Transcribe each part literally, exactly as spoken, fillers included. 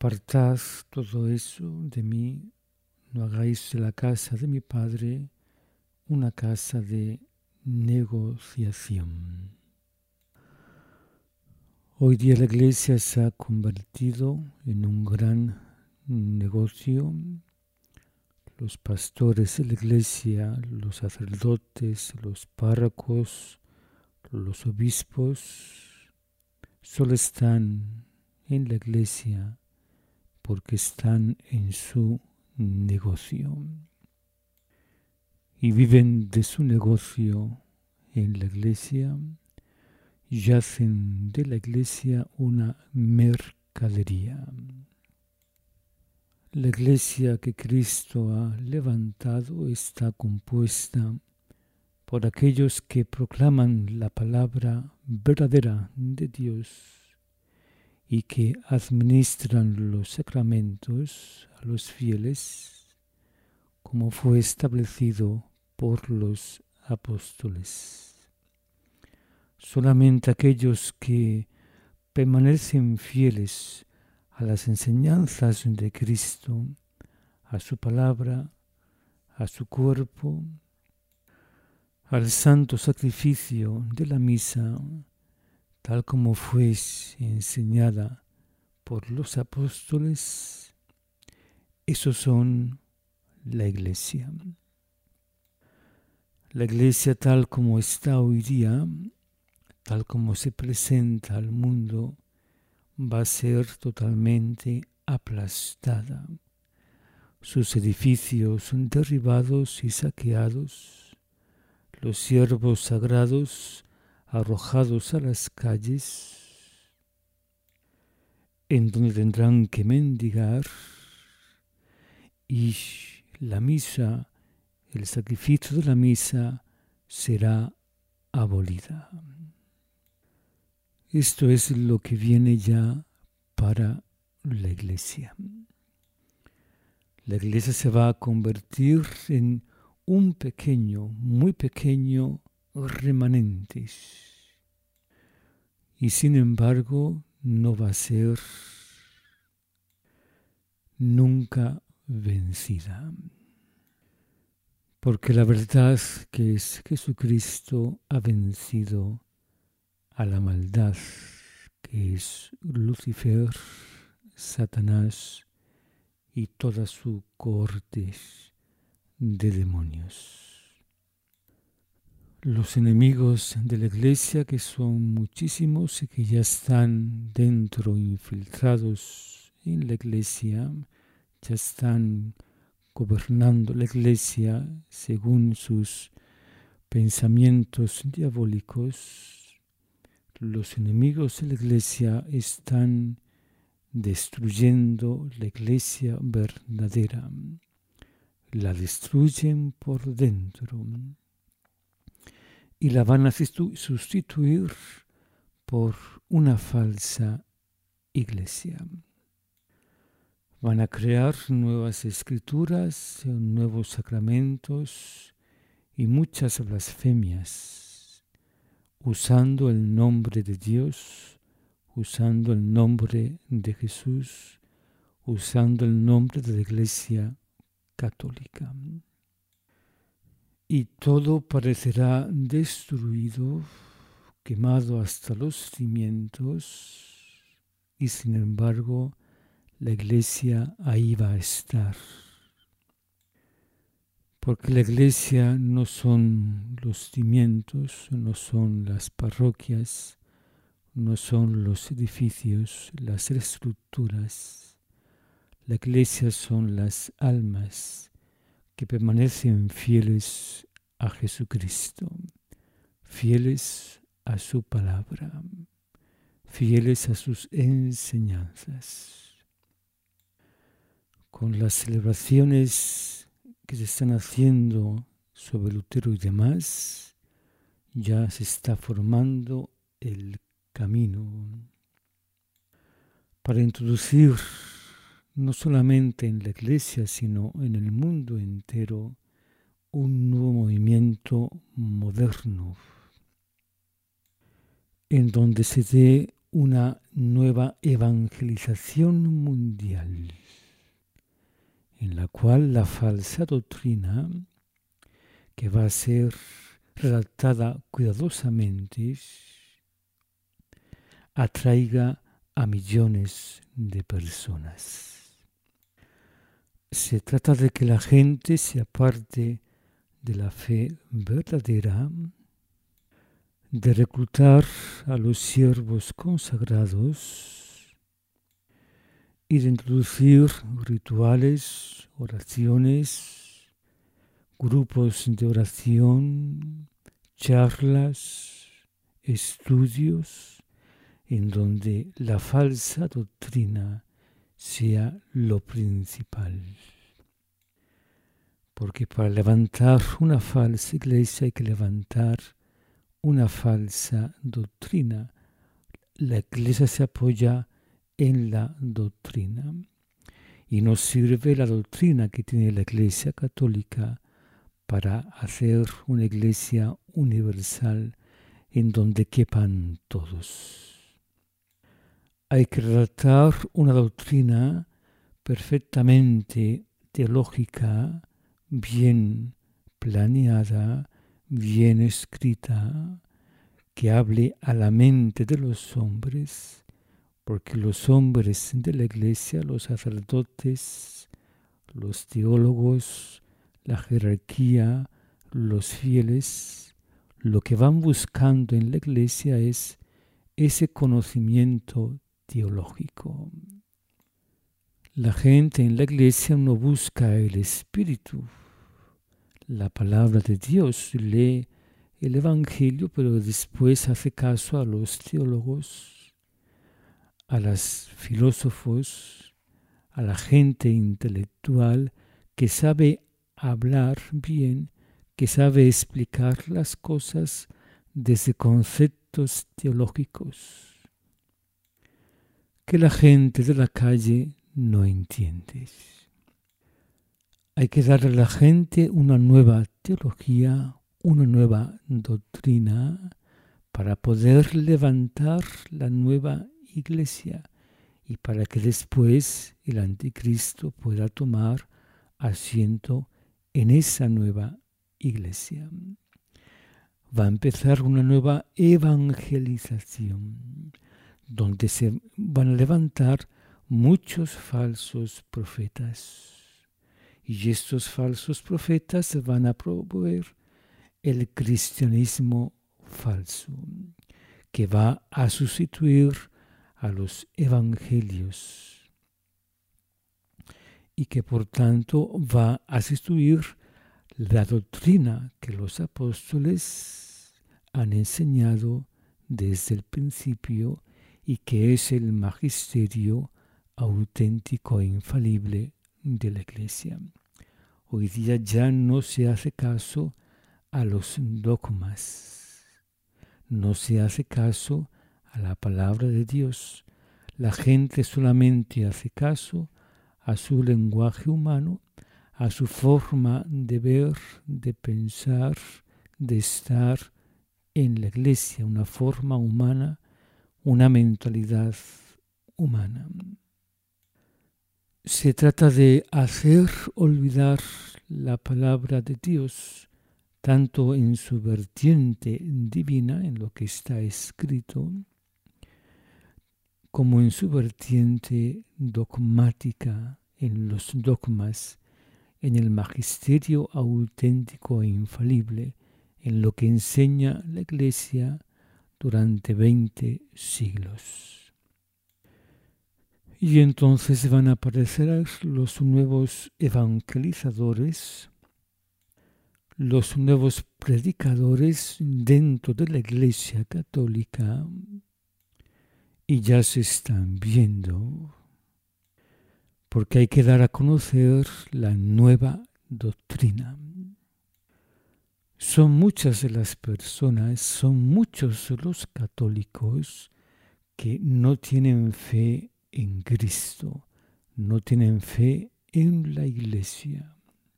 Apartad todo eso de mí, no hagáis de la casa de mi Padre una casa de negociación. Hoy día la Iglesia se ha convertido en un gran negocio. Los pastores de la Iglesia, los sacerdotes, los párrocos, los obispos, solo están en la Iglesia porque están en su negocio y viven de su negocio en la Iglesia y hacen de la Iglesia una mercadería. La Iglesia que Cristo ha levantado está compuesta por aquellos que proclaman la palabra verdadera de Dios y que administran los sacramentos a los fieles como fue establecido por los apóstoles. Solamente aquellos que permanecen fieles a las enseñanzas de Cristo, a su palabra, a su cuerpo, al santo sacrificio de la misa, tal como fue enseñada por los apóstoles, esos son la Iglesia. La Iglesia tal como está hoy día, tal como se presenta al mundo, va a ser totalmente aplastada. Sus edificios son derribados y saqueados, los siervos sagrados arrojados a las calles, en donde tendrán que mendigar, y la misa, el sacrificio de la misa será abolida. Esto es lo que viene ya para la Iglesia. La Iglesia se va a convertir en un pequeño, muy pequeño remanente. Y sin embargo, no va a ser nunca vencida. Porque la verdad que es Jesucristo ha vencido a la maldad, que es Lucifer, Satanás y toda su cohorte de demonios. Los enemigos de la Iglesia, que son muchísimos y que ya están dentro, infiltrados en la Iglesia, ya están gobernando la Iglesia según sus pensamientos diabólicos. Los enemigos de la Iglesia están destruyendo la Iglesia verdadera. La destruyen por dentro y la van a sustituir por una falsa Iglesia. Van a crear nuevas escrituras, nuevos sacramentos y muchas blasfemias, usando el nombre de Dios, usando el nombre de Jesús, usando el nombre de la Iglesia católica. Y todo parecerá destruido, quemado hasta los cimientos, y sin embargo la Iglesia ahí va a estar. Porque la Iglesia no son los cimientos, no son las parroquias, no son los edificios, las estructuras. La Iglesia son las almas que permanecen fieles a Jesucristo, fieles a su palabra, fieles a sus enseñanzas. Con las celebraciones que se están haciendo sobre Lutero y demás, ya se está formando el camino para introducir no solamente en la Iglesia, sino en el mundo entero, un nuevo movimiento moderno, en donde se dé una nueva evangelización mundial, en la cual la falsa doctrina, que va a ser redactada cuidadosamente, atraiga a millones de personas. Se trata de que la gente se aparte de la fe verdadera, de reclutar a los siervos consagrados y de introducir rituales, oraciones, grupos de oración, charlas, estudios, en donde la falsa doctrina sea lo principal. Porque para levantar una falsa iglesia hay que levantar una falsa doctrina. La iglesia se apoya en la doctrina y no sirve la doctrina que tiene la iglesia católica para hacer una iglesia universal en donde quepan todos. Hay que redactar una doctrina perfectamente teológica, bien planeada, bien escrita, que hable a la mente de los hombres, porque los hombres de la iglesia, los sacerdotes, los teólogos, la jerarquía, los fieles, lo que van buscando en la iglesia es ese conocimiento teológico. La gente en la iglesia no busca el Espíritu, la palabra de Dios, lee el Evangelio, pero después hace caso a los teólogos, a los filósofos, a la gente intelectual que sabe hablar bien, que sabe explicar las cosas desde conceptos teológicos que la gente de la calle no entiende. Hay que darle a la gente una nueva teología, una nueva doctrina para poder levantar la nueva iglesia y para que después el anticristo pueda tomar asiento en esa nueva iglesia. Va a empezar una nueva evangelización donde se van a levantar muchos falsos profetas. Y estos falsos profetas van a promover el cristianismo falso, que va a sustituir a los evangelios y que por tanto va a sustituir la doctrina que los apóstoles han enseñado desde el principio y que es el magisterio auténtico e infalible de la iglesia. Hoy día ya no se hace caso a los dogmas, no se hace caso a la palabra de Dios. La gente solamente hace caso a su lenguaje humano, a su forma de ver, de pensar, de estar en la iglesia, una forma humana, una mentalidad humana. Se trata de hacer olvidar la palabra de Dios, tanto en su vertiente divina, en lo que está escrito, como en su vertiente dogmática, en los dogmas, en el magisterio auténtico e infalible, en lo que enseña la Iglesia durante veinte siglos. Y entonces van a aparecer los nuevos evangelizadores, los nuevos predicadores dentro de la Iglesia católica, y ya se están viendo, porque hay que dar a conocer la nueva doctrina. Son muchas de las personas, son muchos los católicos que no tienen fe en Cristo, no tienen fe en la Iglesia.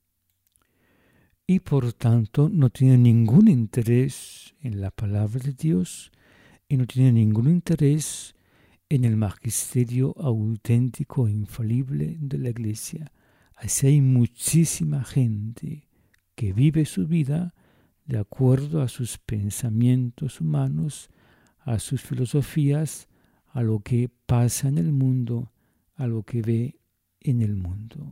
Y por tanto no tienen ningún interés en la palabra de Dios y no tienen ningún interés en el magisterio auténtico e infalible de la Iglesia. Así hay muchísima gente que vive su vida de acuerdo a sus pensamientos humanos, a sus filosofías, a lo que pasa en el mundo, a lo que ve en el mundo.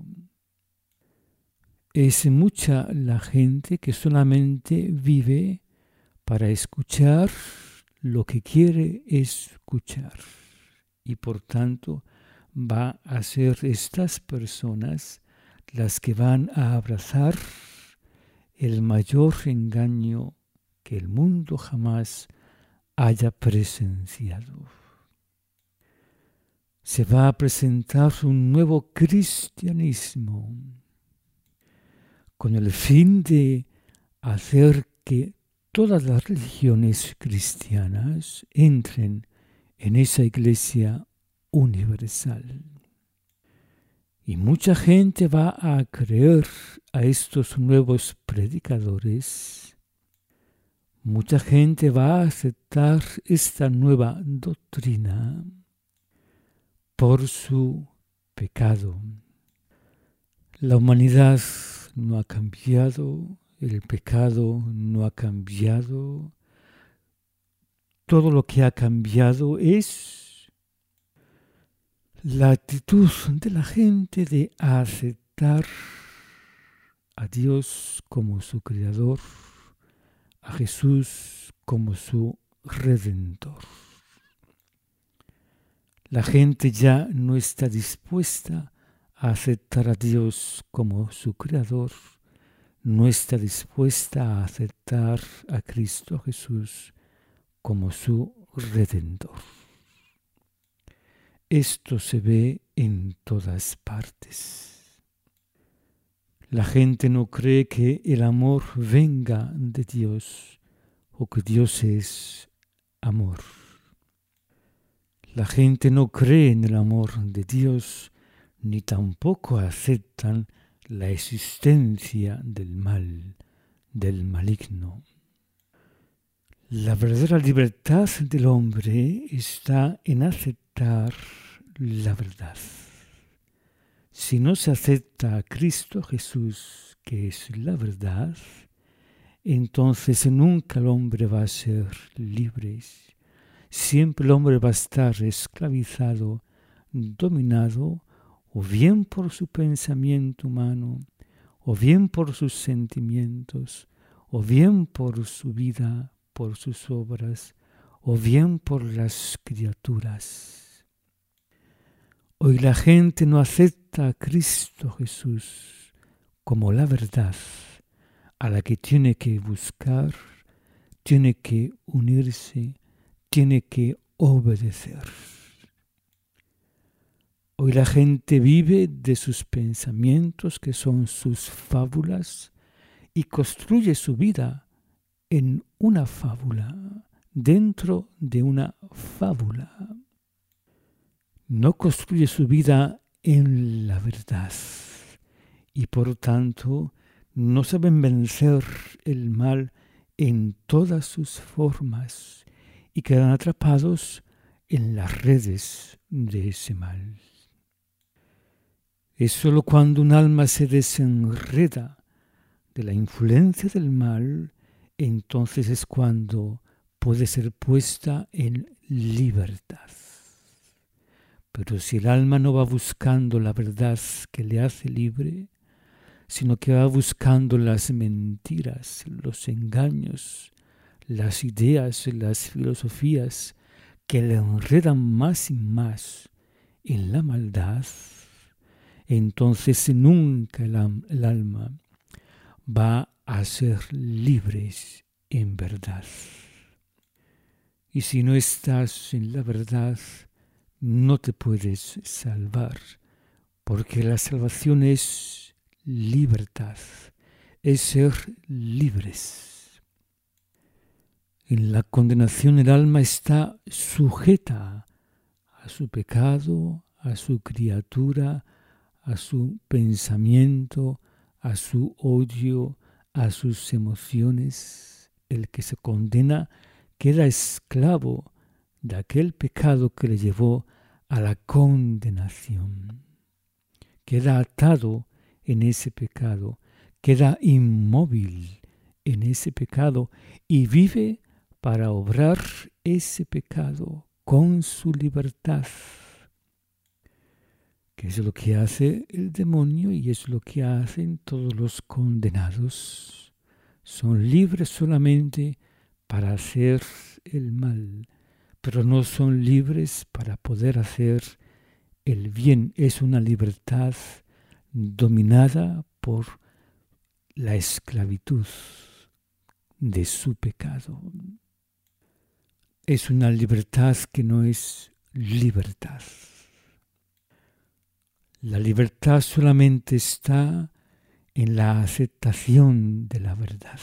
Es mucha la gente que solamente vive para escuchar lo que quiere escuchar y por tanto va a ser estas personas las que van a abrazar el mayor engaño que el mundo jamás haya presenciado. Se va a presentar un nuevo cristianismo con el fin de hacer que todas las religiones cristianas entren en esa iglesia universal. Y mucha gente va a creer a estos nuevos predicadores. Mucha gente va a aceptar esta nueva doctrina por su pecado. La humanidad no ha cambiado, el pecado no ha cambiado. Todo lo que ha cambiado es la actitud de la gente de aceptar a Dios como su Creador, a Jesús como su Redentor. La gente ya no está dispuesta a aceptar a Dios como su Creador, no está dispuesta a aceptar a Cristo Jesús como su Redentor. Esto se ve en todas partes. La gente no cree que el amor venga de Dios o que Dios es amor. La gente no cree en el amor de Dios ni tampoco aceptan la existencia del mal, del maligno. La verdadera libertad del hombre está en aceptar la verdad. Si no se acepta a Cristo Jesús, que es la verdad, entonces nunca el hombre va a ser libre. Siempre el hombre va a estar esclavizado, dominado, o bien por su pensamiento humano, o bien por sus sentimientos, o bien por su vida, por sus obras, o bien por las criaturas. Hoy la gente no acepta a Cristo Jesús como la verdad a la que tiene que buscar, tiene que unirse, tiene que obedecer. Hoy la gente vive de sus pensamientos, que son sus fábulas, y construye su vida en una fábula, dentro de una fábula. No construye su vida en la verdad y por tanto no saben vencer el mal en todas sus formas y quedan atrapados en las redes de ese mal. Es sólo cuando un alma se desenreda de la influencia del mal, entonces es cuando puede ser puesta en libertad. Pero si el alma no va buscando la verdad que le hace libre, sino que va buscando las mentiras, los engaños, las ideas, las filosofías que le enredan más y más en la maldad, entonces nunca el, el alma va a ser libre en verdad. Y si no estás en la verdad, no te puedes salvar, porque la salvación es libertad, es ser libres. En la condenación el alma está sujeta a su pecado, a su criatura, a su pensamiento, a su odio, a sus emociones. El que se condena queda esclavo de aquel pecado que le llevó a la condenación. Queda atado en ese pecado, queda inmóvil en ese pecado y vive para obrar ese pecado con su libertad, que es lo que hace el demonio y es lo que hacen todos los condenados. Son libres solamente para hacer el mal, pero no son libres para poder hacer el bien. Es una libertad dominada por la esclavitud de su pecado. Es una libertad que no es libertad. La libertad solamente está en la aceptación de la verdad.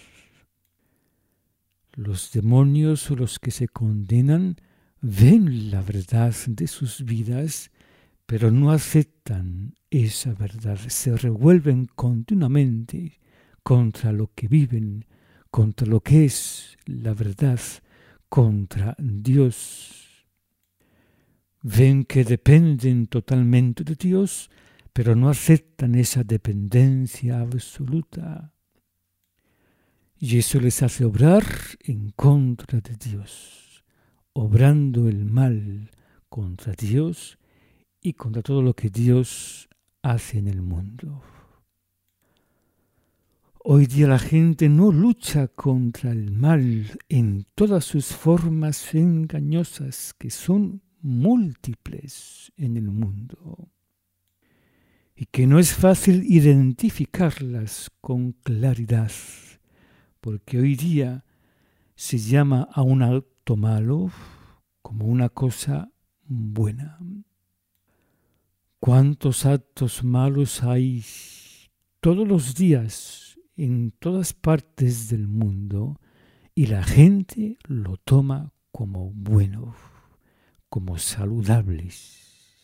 Los demonios o los que se condenan ven la verdad de sus vidas, pero no aceptan esa verdad. Se revuelven continuamente contra lo que viven, contra lo que es la verdad, contra Dios. Ven que dependen totalmente de Dios, pero no aceptan esa dependencia absoluta. Y eso les hace obrar en contra de Dios, obrando el mal contra Dios y contra todo lo que Dios hace en el mundo. Hoy día la gente no lucha contra el mal en todas sus formas engañosas, que son múltiples en el mundo, y que no es fácil identificarlas con claridad, porque hoy día se llama a un acto malo como una cosa buena. ¿Cuántos actos malos hay todos los días en todas partes del mundo y la gente lo toma como bueno, como saludables?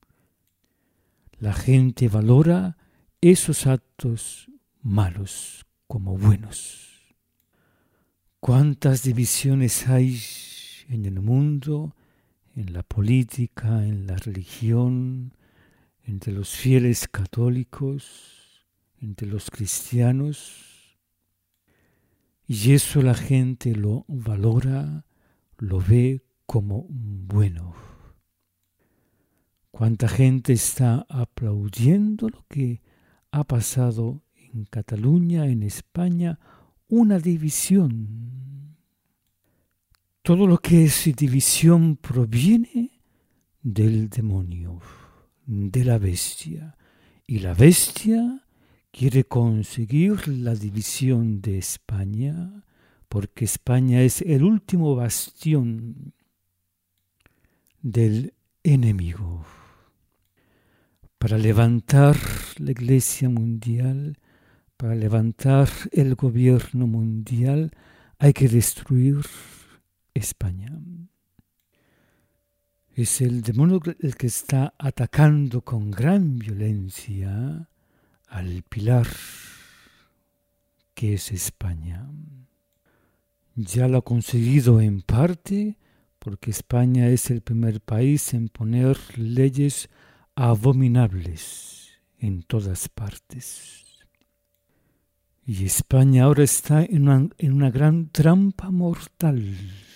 La gente valora esos actos malos como buenos. ¿Cuántas divisiones hay en el mundo, en la política, en la religión, entre los fieles católicos, entre los cristianos? Y eso la gente lo valora, lo ve como bueno. ¿Cuánta gente está aplaudiendo lo que ha pasado en Cataluña, en España? Una división. Todo lo que es división proviene del demonio, de la bestia. Y la bestia quiere conseguir la división de España, porque España es el último bastión del enemigo. Para levantar la Iglesia mundial, para levantar el gobierno mundial, hay que destruir España. Es el demonio el que está atacando con gran violencia al pilar que es España. Ya lo ha conseguido en parte, porque España es el primer país en poner leyes abominables en todas partes. Y España ahora está en una, en una gran trampa mortal.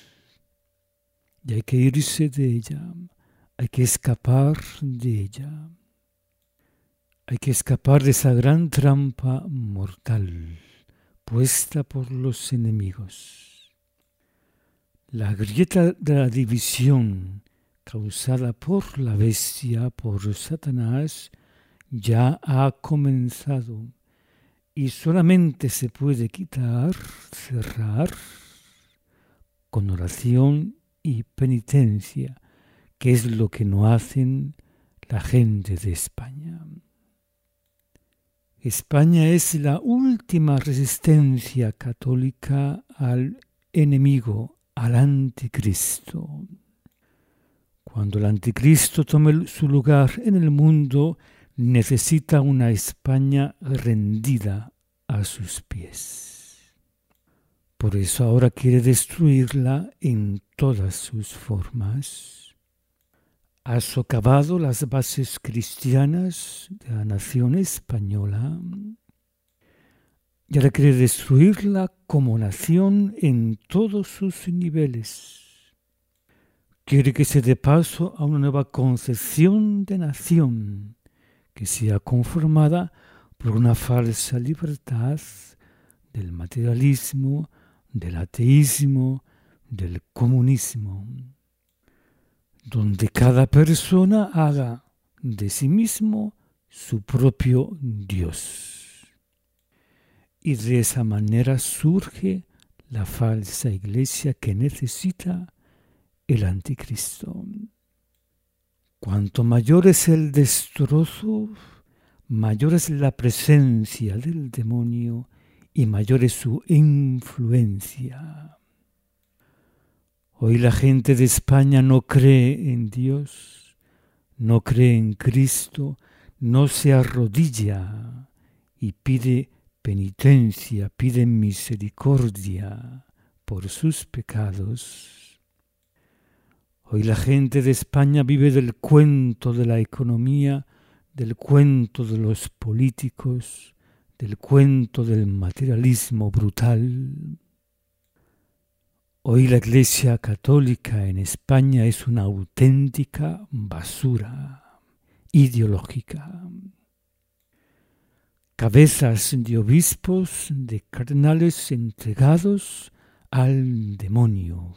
Y hay que irse de ella. Hay que escapar de ella. Hay que escapar de esa gran trampa mortal puesta por los enemigos. La grieta de la división causada por la bestia, por Satanás, ya ha comenzado. Y solamente se puede quitar, cerrar, con oración y penitencia, que es lo que no hacen la gente de España. España es la última resistencia católica al enemigo, al anticristo. Cuando el anticristo tome su lugar en el mundo, necesita una España rendida a sus pies. Por eso ahora quiere destruirla en todas sus formas. Ha socavado las bases cristianas de la nación española y ahora quiere destruirla como nación en todos sus niveles. Quiere que se dé paso a una nueva concepción de nación que sea conformada por una falsa libertad del materialismo, del ateísmo, del comunismo, donde cada persona haga de sí mismo su propio Dios. Y de esa manera surge la falsa iglesia que necesita el anticristo. Cuanto mayor es el destrozo, mayor es la presencia del demonio y mayor es su influencia. Hoy la gente de España no cree en Dios, no cree en Cristo, no se arrodilla y pide penitencia, pide misericordia por sus pecados. Hoy la gente de España vive del cuento de la economía, del cuento de los políticos, del cuento del materialismo brutal. Hoy la Iglesia Católica en España es una auténtica basura ideológica. Cabezas de obispos, de cardenales entregados al demonio.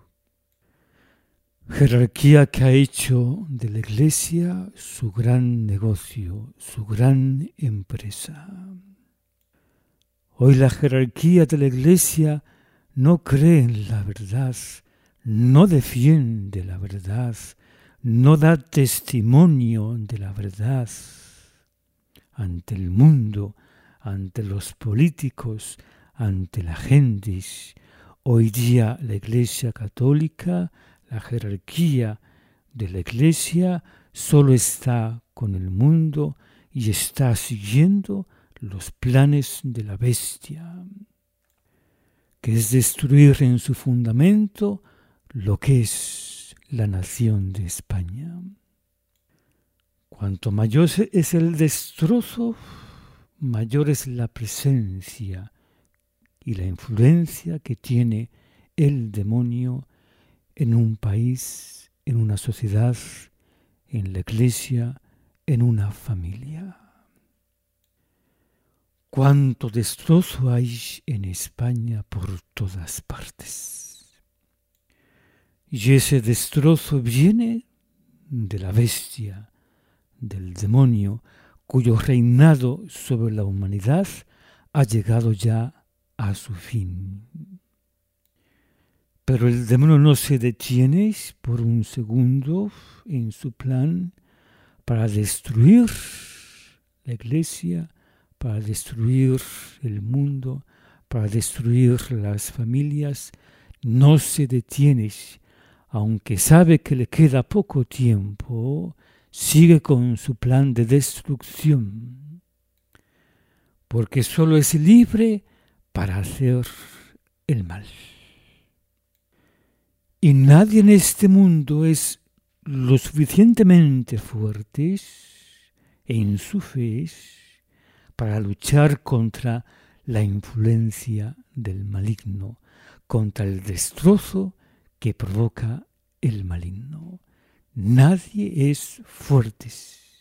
Jerarquía que ha hecho de la Iglesia su gran negocio, su gran empresa. Hoy la jerarquía de la Iglesia no cree en la verdad, no defiende la verdad, no da testimonio de la verdad ante el mundo, ante los políticos, ante la gente. Hoy día la Iglesia Católica, la jerarquía de la Iglesia solo está con el mundo y está siguiendo los planes de la bestia, que es destruir en su fundamento lo que es la nación de España. Cuanto mayor es el destrozo, mayor es la presencia y la influencia que tiene el demonio en un país, en una sociedad, en la Iglesia, en una familia. Cuánto destrozo hay en España por todas partes. Y ese destrozo viene de la bestia, del demonio, cuyo reinado sobre la humanidad ha llegado ya a su fin. Pero el demonio no se detiene por un segundo en su plan para destruir la Iglesia, para destruir el mundo, para destruir las familias. No se detiene, aunque sabe que le queda poco tiempo, sigue con su plan de destrucción, porque solo es libre para hacer el mal. Y nadie en este mundo es lo suficientemente fuerte en su fe para luchar contra la influencia del maligno, contra el destrozo que provoca el maligno. Nadie es fuerte.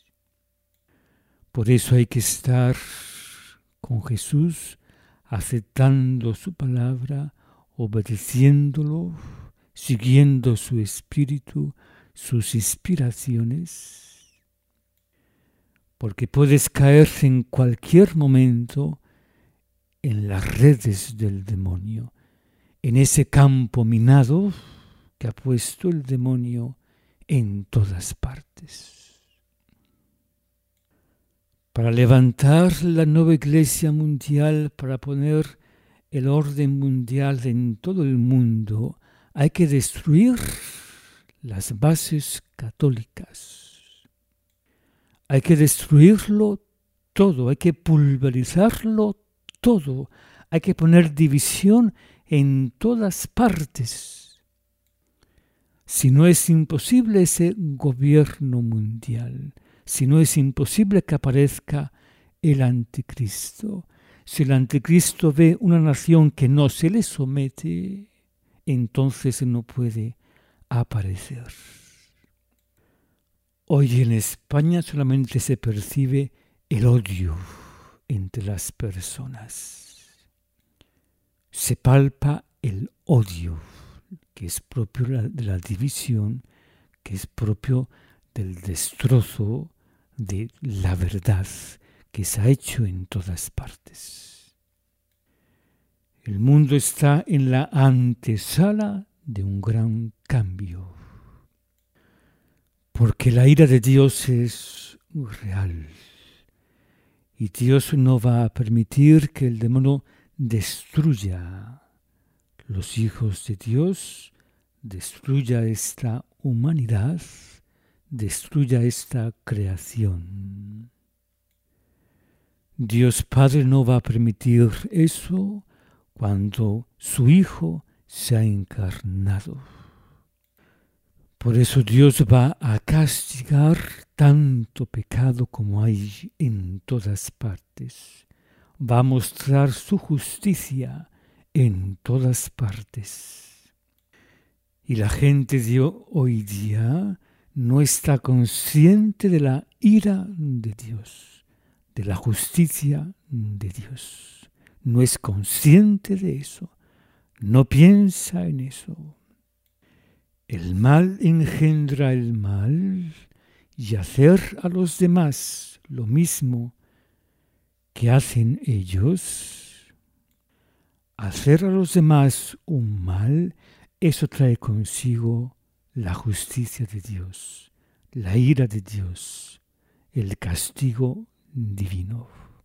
Por eso hay que estar con Jesús, aceptando su palabra, obedeciéndolo, siguiendo su espíritu, sus inspiraciones, porque puedes caer en cualquier momento en las redes del demonio, en ese campo minado que ha puesto el demonio en todas partes. Para levantar la nueva Iglesia mundial, para poner el orden mundial en todo el mundo, hay que destruir las bases católicas. Hay que destruirlo todo, hay que pulverizarlo todo. Hay que poner división en todas partes. Si no es imposible ese gobierno mundial, si no es imposible que aparezca el anticristo, si el anticristo ve una nación que no se le somete, entonces no puede aparecer. Hoy en España solamente se percibe el odio entre las personas. Se palpa el odio, que es propio de la división, que es propio del destrozo de la verdad que se ha hecho en todas partes. El mundo está en la antesala de un gran cambio, porque la ira de Dios es real y Dios no va a permitir que el demonio destruya los hijos de Dios, destruya esta humanidad, destruya esta creación. Dios Padre no va a permitir eso cuando su Hijo se ha encarnado. Por eso Dios va a castigar tanto pecado como hay en todas partes. Va a mostrar su justicia en todas partes. Y la gente de hoy día no está consciente de la ira de Dios, de la justicia de Dios. No es consciente de eso, no piensa en eso. El mal engendra el mal y hacer a los demás lo mismo que hacen ellos, hacer a los demás un mal, eso trae consigo la justicia de Dios, la ira de Dios, el castigo divino.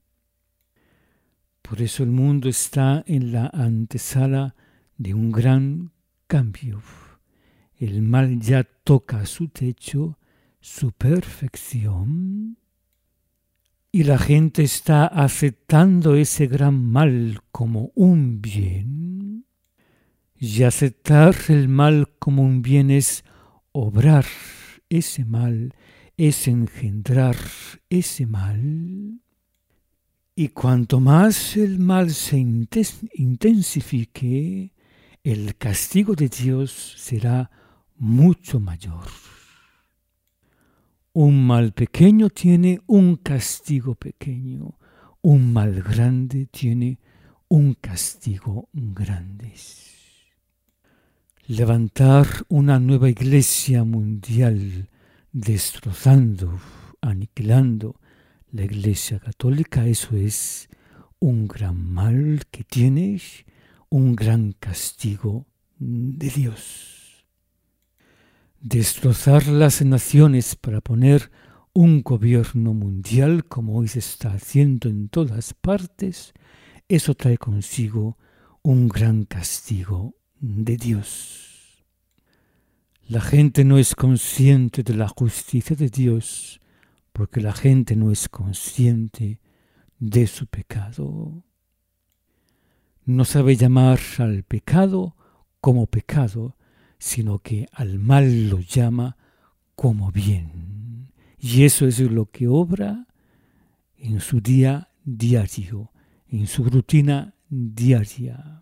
Por eso el mundo está en la antesala de un gran cambio. El mal ya toca su techo, su perfección, y la gente está aceptando ese gran mal como un bien. Y aceptar el mal como un bien es obrar ese mal, es engendrar ese mal. Y cuanto más el mal se intensifique, el castigo de Dios será mucho mayor. Un mal pequeño tiene un castigo pequeño, un mal grande tiene un castigo grande. Levantar una nueva iglesia mundial, destrozando, aniquilando la iglesia católica, eso es un gran mal que tiene un gran castigo de Dios. Destrozar las naciones para poner un gobierno mundial, como hoy se está haciendo en todas partes, eso trae consigo un gran castigo de Dios. La gente no es consciente de la justicia de Dios porque la gente no es consciente de su pecado. No sabe llamar al pecado como pecado, sino que al mal lo llama como bien. Y eso es lo que obra en su día diario, en su rutina diaria.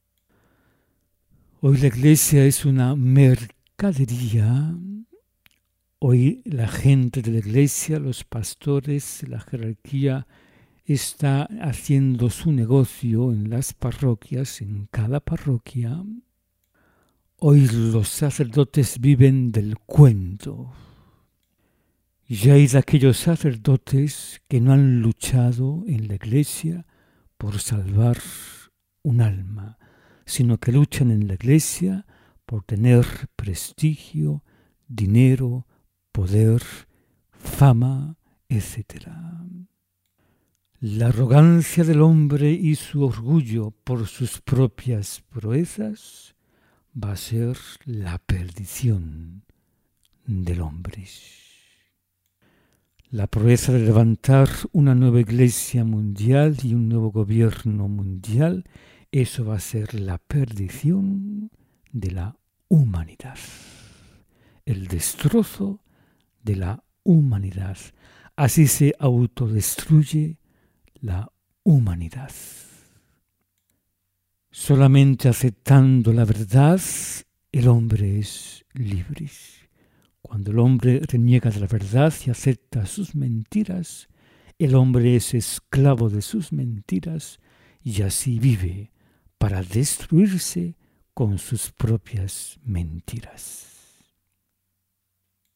Hoy la iglesia es una mercadería. Hoy la gente de la iglesia, los pastores, la jerarquía, está haciendo su negocio en las parroquias, en cada parroquia. Hoy los sacerdotes viven del cuento. Y hay de aquellos sacerdotes que no han luchado en la iglesia por salvar un alma, sino que luchan en la iglesia por tener prestigio, dinero, poder, fama, etcétera. La arrogancia del hombre y su orgullo por sus propias proezas va a ser la perdición del hombre. La proeza de levantar una nueva iglesia mundial y un nuevo gobierno mundial, eso va a ser la perdición de la humanidad, el destrozo de la humanidad. Así se autodestruye la humanidad. Solamente aceptando la verdad, el hombre es libre. Cuando el hombre reniega de la verdad y acepta sus mentiras, el hombre es esclavo de sus mentiras y así vive para destruirse con sus propias mentiras.